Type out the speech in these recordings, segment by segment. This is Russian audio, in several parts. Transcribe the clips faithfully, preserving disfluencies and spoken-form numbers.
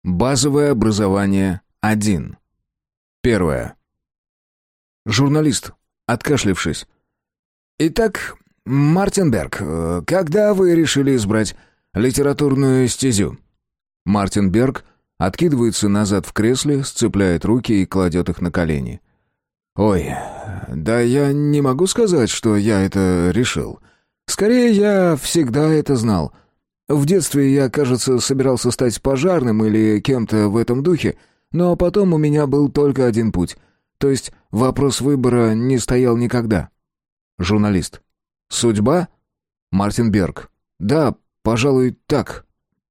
Базовое образование один. Первое. Журналист, откашлявшись. Итак, Мартин Берг, когда вы решили избрать литературную стезю? Мартин Берг откидывается назад в кресле, сцепляет руки и кладет их на колени. Ой, да я не могу сказать, что я это решил. Скорее, я всегда это знал. В детстве я, кажется, собирался стать пожарным или кем-то в этом духе, но потом у меня был только один путь. То есть вопрос выбора не стоял никогда. Журналист. Судьба? Мартин Берг. Да, пожалуй, так.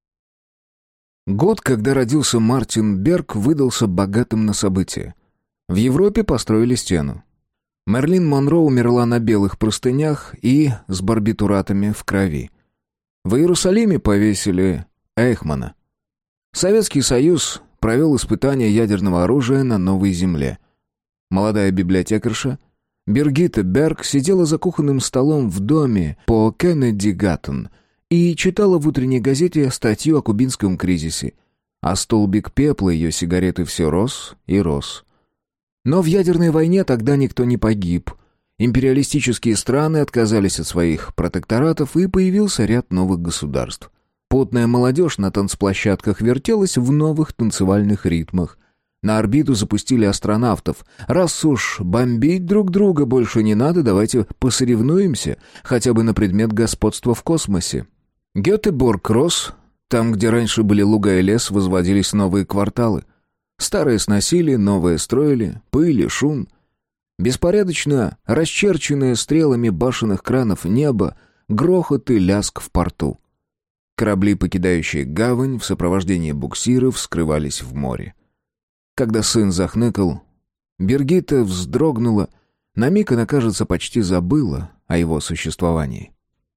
Год, когда родился Мартин Берг, выдался богатым на события. В Европе построили стену. Мерлин Монро умерла на белых простынях и с барбитуратами в крови. В Иерусалиме повесили Эйхмана. Советский Союз провел испытания ядерного оружия на новой земле. Молодая библиотекарша Биргитта Берг сидела за кухонным столом в доме по Кеннеди-Гаттон и читала в утренней газете статью о кубинском кризисе, а столбик пепла ее сигареты все рос и рос. Но в ядерной войне тогда никто не погиб. Империалистические страны отказались от своих протекторатов, и появился ряд новых государств. Потная молодежь на танцплощадках вертелась в новых танцевальных ритмах. На орбиту запустили астронавтов. Раз уж бомбить друг друга больше не надо, давайте посоревнуемся, хотя бы на предмет господства в космосе. Гетеборг рос. Там, где раньше были луга и лес, возводились новые кварталы. Старые сносили, новые строили, пыль и шум. Беспорядочно расчерченное стрелами башенных кранов небо, грохот и лязг в порту. Корабли, покидающие гавань, в сопровождении буксиров, скрывались в море. Когда сын захныкал, Биргитта вздрогнула. На миг она, кажется, почти забыла о его существовании.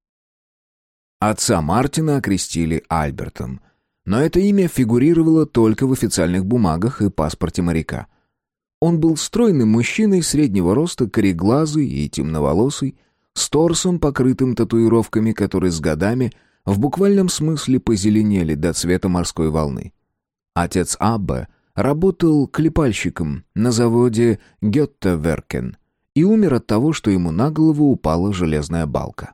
Отца Мартина окрестили Альбертом, но это имя фигурировало только в официальных бумагах и паспорте моряка. Он был стройным мужчиной среднего роста, кореглазый и темноволосый, с торсом, покрытым татуировками, которые с годами в буквальном смысле позеленели до цвета морской волны. Отец Аббе работал клепальщиком на заводе Геттеверкен и умер от того, что ему на голову упала железная балка.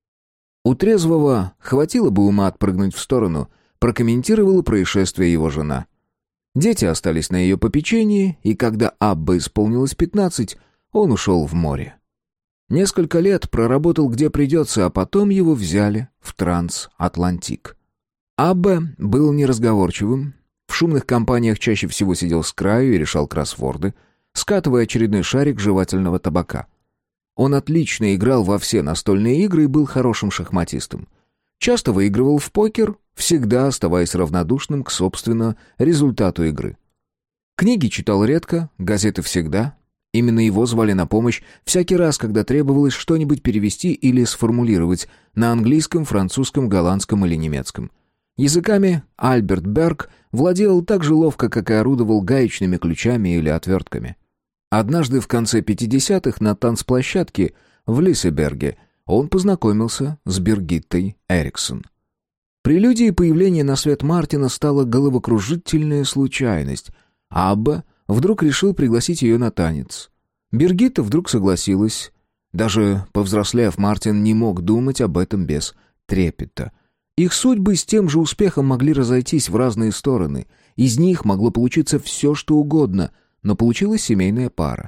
У трезвого хватило бы ума отпрыгнуть в сторону, прокомментировала происшествие его жена. Дети остались на ее попечении, и когда Аббе исполнилось пятнадцать, он ушел в море. Несколько лет проработал где придется, а потом его взяли в Трансатлантик. Аббе был неразговорчивым, в шумных компаниях чаще всего сидел с краю и решал кроссворды, скатывая очередной шарик жевательного табака. Он отлично играл во все настольные игры и был хорошим шахматистом. Часто выигрывал в покер, всегда оставаясь равнодушным к, собственно, результату игры. Книги читал редко, газеты всегда. Именно его звали на помощь всякий раз, когда требовалось что-нибудь перевести или сформулировать на английском, французском, голландском или немецком. Языками Альберт Берг владел так же ловко, как и орудовал гаечными ключами или отвертками. Однажды в конце пятидесятых на танцплощадке в Лисеберге он познакомился с Биргиттой Эриксон. Прелюдией появления на свет Мартина стала головокружительная случайность. Абба вдруг решил пригласить ее на танец. Биргитта вдруг согласилась. Даже повзрослев, Мартин не мог думать об этом без трепета. Их судьбы с тем же успехом могли разойтись в разные стороны. Из них могло получиться все, что угодно, но получилась семейная пара.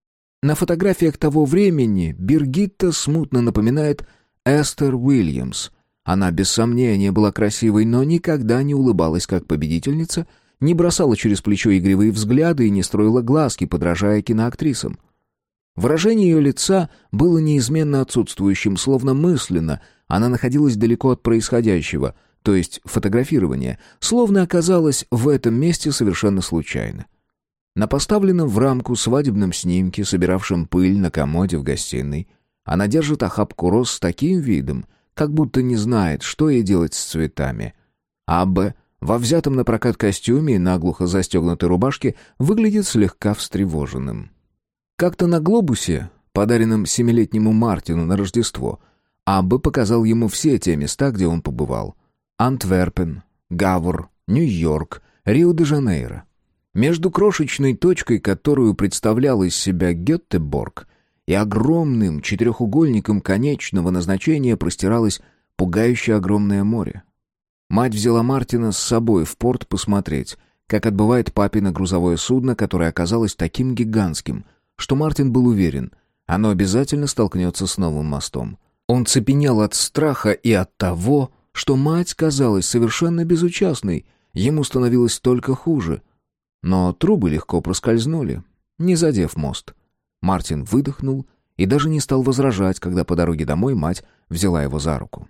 На фотографиях того времени Биргитта смутно напоминает Эстер Уильямс. Она, без сомнения, была красивой, но никогда не улыбалась как победительница, не бросала через плечо игривые взгляды и не строила глазки, подражая киноактрисам. Выражение ее лица было неизменно отсутствующим, словно мысленно она находилась далеко от происходящего, то есть фотографирования, словно оказалась в этом месте совершенно случайно. На поставленном в рамку свадебном снимке, собиравшем пыль на комоде в гостиной, она держит охапку роз с таким видом, как будто не знает, что ей делать с цветами. Аббе, во взятом на прокат костюме и наглухо застегнутой рубашке, выглядит слегка встревоженным. Как-то на глобусе, подаренном семилетнему Мартину на Рождество, Аббе показал ему все те места, где он побывал. Антверпен, Гавр, Нью-Йорк, Рио-де-Жанейро. Между крошечной точкой, которую представлял из себя Гетеборг, и огромным четырехугольником конечного назначения простиралось пугающе огромное море. Мать взяла Мартина с собой в порт посмотреть, как отбывает папино грузовое судно, которое оказалось таким гигантским, что Мартин был уверен, оно обязательно столкнется с новым мостом. Он цепенел от страха и от того, что мать казалась совершенно безучастной, ему становилось только хуже. Но трубы легко проскользнули, не задев мост. Мартин выдохнул и даже не стал возражать, когда по дороге домой мать взяла его за руку.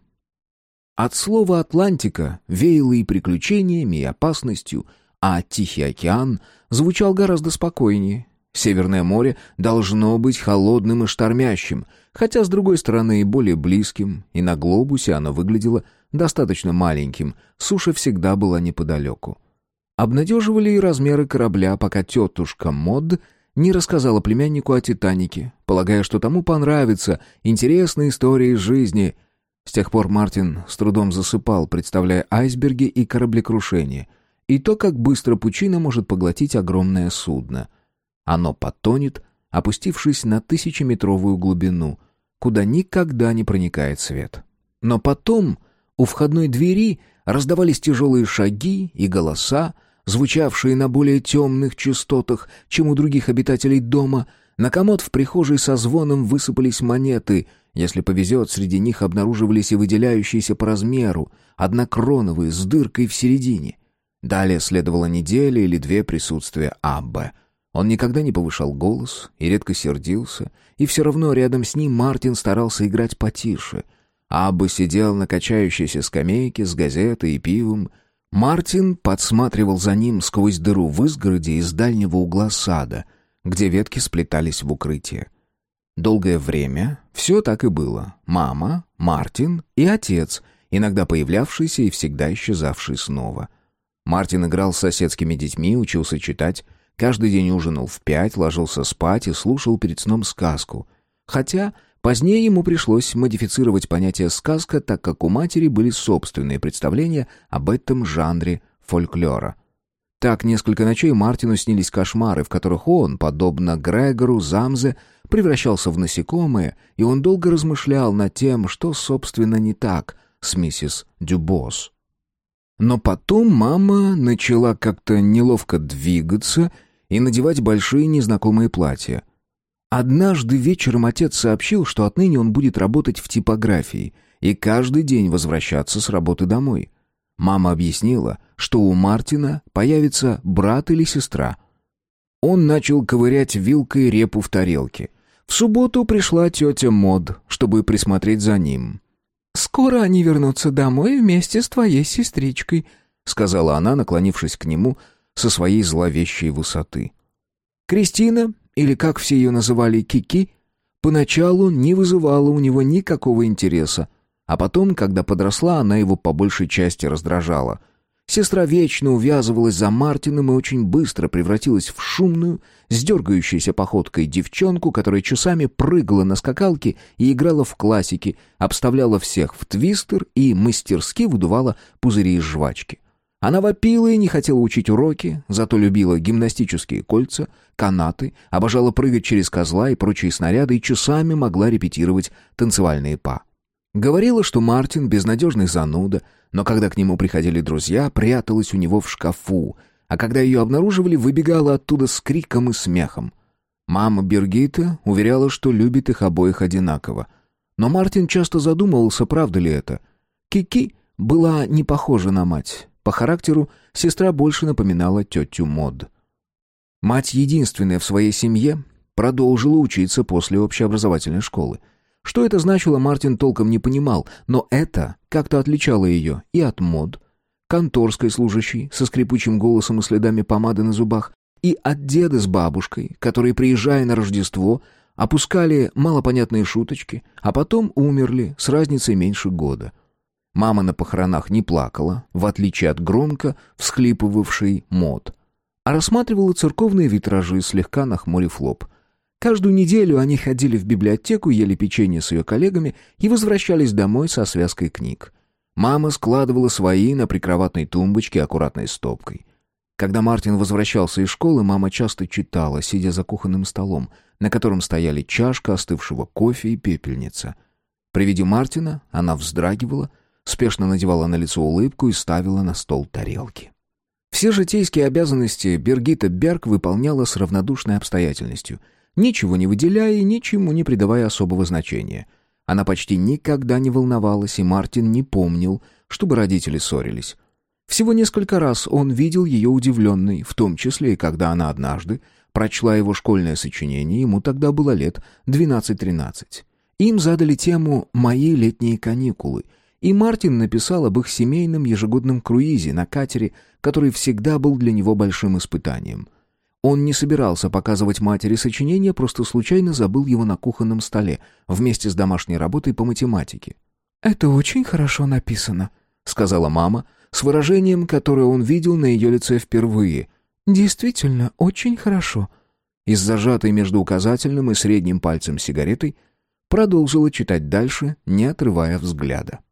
От слова «Атлантика» веяло и приключениями, и опасностью, а Тихий океан звучал гораздо спокойнее. Северное море должно быть холодным и штормящим, хотя, с другой стороны, и более близким, и на глобусе оно выглядело достаточно маленьким, суша всегда была неподалеку. Обнадеживали и размеры корабля, пока тетушка Мод не рассказала племяннику о «Титанике», полагая, что тому понравится интересная история из жизни. С тех пор Мартин с трудом засыпал, представляя айсберги и кораблекрушение, и то, как быстро пучина может поглотить огромное судно. Оно потонет, опустившись на тысячеметровую глубину, куда никогда не проникает свет. Но потом у входной двери раздавались тяжелые шаги и голоса, звучавшие на более темных частотах, чем у других обитателей дома. На комод в прихожей со звоном высыпались монеты. Если повезет, среди них обнаруживались и выделяющиеся по размеру, однокроновые, с дыркой в середине. Далее следовала неделя или две присутствия Аббе. Он никогда не повышал голос и редко сердился, и все равно рядом с ним Мартин старался играть потише. Абба сидел на качающейся скамейке с газетой и пивом. Мартин подсматривал за ним сквозь дыру в изгороди из дальнего угла сада, где ветки сплетались в укрытие. Долгое время все так и было. Мама, Мартин и отец, иногда появлявшийся и всегда исчезавший снова. Мартин играл с соседскими детьми, учился читать, каждый день ужинал в пять, ложился спать и слушал перед сном сказку. Хотя позднее ему пришлось модифицировать понятие «сказка», так как у матери были собственные представления об этом жанре фольклора. Так несколько ночей Мартину снились кошмары, в которых он, подобно Грегору Замзе, превращался в насекомое, и он долго размышлял над тем, что, собственно, не так с миссис Дюбос. Но потом мама начала как-то неловко двигаться и надевать большие незнакомые платья. Однажды вечером отец сообщил, что отныне он будет работать в типографии и каждый день возвращаться с работы домой. Мама объяснила, что у Мартина появится брат или сестра. Он начал ковырять вилкой репу в тарелке. В субботу пришла тетя Мод, чтобы присмотреть за ним. «Скоро они вернутся домой вместе с твоей сестричкой», — сказала она, наклонившись к нему со своей зловещей высоты. Кристина, или как все ее называли, Кики, поначалу не вызывала у него никакого интереса, а потом, когда подросла, она его по большей части раздражала. Сестра вечно увязывалась за Мартином и очень быстро превратилась в шумную, с дергающейся походкой девчонку, которая часами прыгала на скакалке и играла в классики, обставляла всех в твистер и мастерски выдувала пузыри из жвачки. Она вопила и не хотела учить уроки, зато любила гимнастические кольца, канаты, обожала прыгать через козла и прочие снаряды и часами могла репетировать танцевальные па. Говорила, что Мартин безнадежный зануда, но когда к нему приходили друзья, пряталась у него в шкафу, а когда ее обнаруживали, выбегала оттуда с криком и смехом. Мама Биргитта уверяла, что любит их обоих одинаково. Но Мартин часто задумывался, правда ли это. Кики была не похожа на мать. По характеру сестра больше напоминала тетю Мод. Мать, единственная в своей семье, продолжила учиться после общеобразовательной школы. Что это значило, Мартин толком не понимал, но это как-то отличало ее и от Мод, конторской служащей со скрипучим голосом и следами помады на зубах, и от деда с бабушкой, которые, приезжая на Рождество, опускали малопонятные шуточки, а потом умерли с разницей меньше года. Мама на похоронах не плакала, в отличие от громко всхлипывавшей Мод, а рассматривала церковные витражи, слегка нахмурив лоб. Каждую неделю они ходили в библиотеку, ели печенье с ее коллегами и возвращались домой со связкой книг. Мама складывала свои на прикроватной тумбочке аккуратной стопкой. Когда Мартин возвращался из школы, мама часто читала, сидя за кухонным столом, на котором стояли чашка остывшего кофе и пепельница. При виде Мартина она вздрагивала, спешно надевала на лицо улыбку и ставила на стол тарелки. Все житейские обязанности Биргитта Берг выполняла с равнодушной обстоятельностью, ничего не выделяя и ничему не придавая особого значения. Она почти никогда не волновалась, и Мартин не помнил, чтобы родители ссорились. Всего несколько раз он видел ее удивленной, в том числе и когда она однажды прочла его школьное сочинение, ему тогда было лет двенадцать-тринадцать. Им задали тему «Мои летние каникулы», и Мартин написал об их семейном ежегодном круизе на катере, который всегда был для него большим испытанием. Он не собирался показывать матери сочинение, просто случайно забыл его на кухонном столе вместе с домашней работой по математике. «Это очень хорошо написано», — сказала мама, с выражением, которое он видел на ее лице впервые. «Действительно, очень хорошо». И с зажатой между указательным и средним пальцем сигаретой продолжила читать дальше, не отрывая взгляда.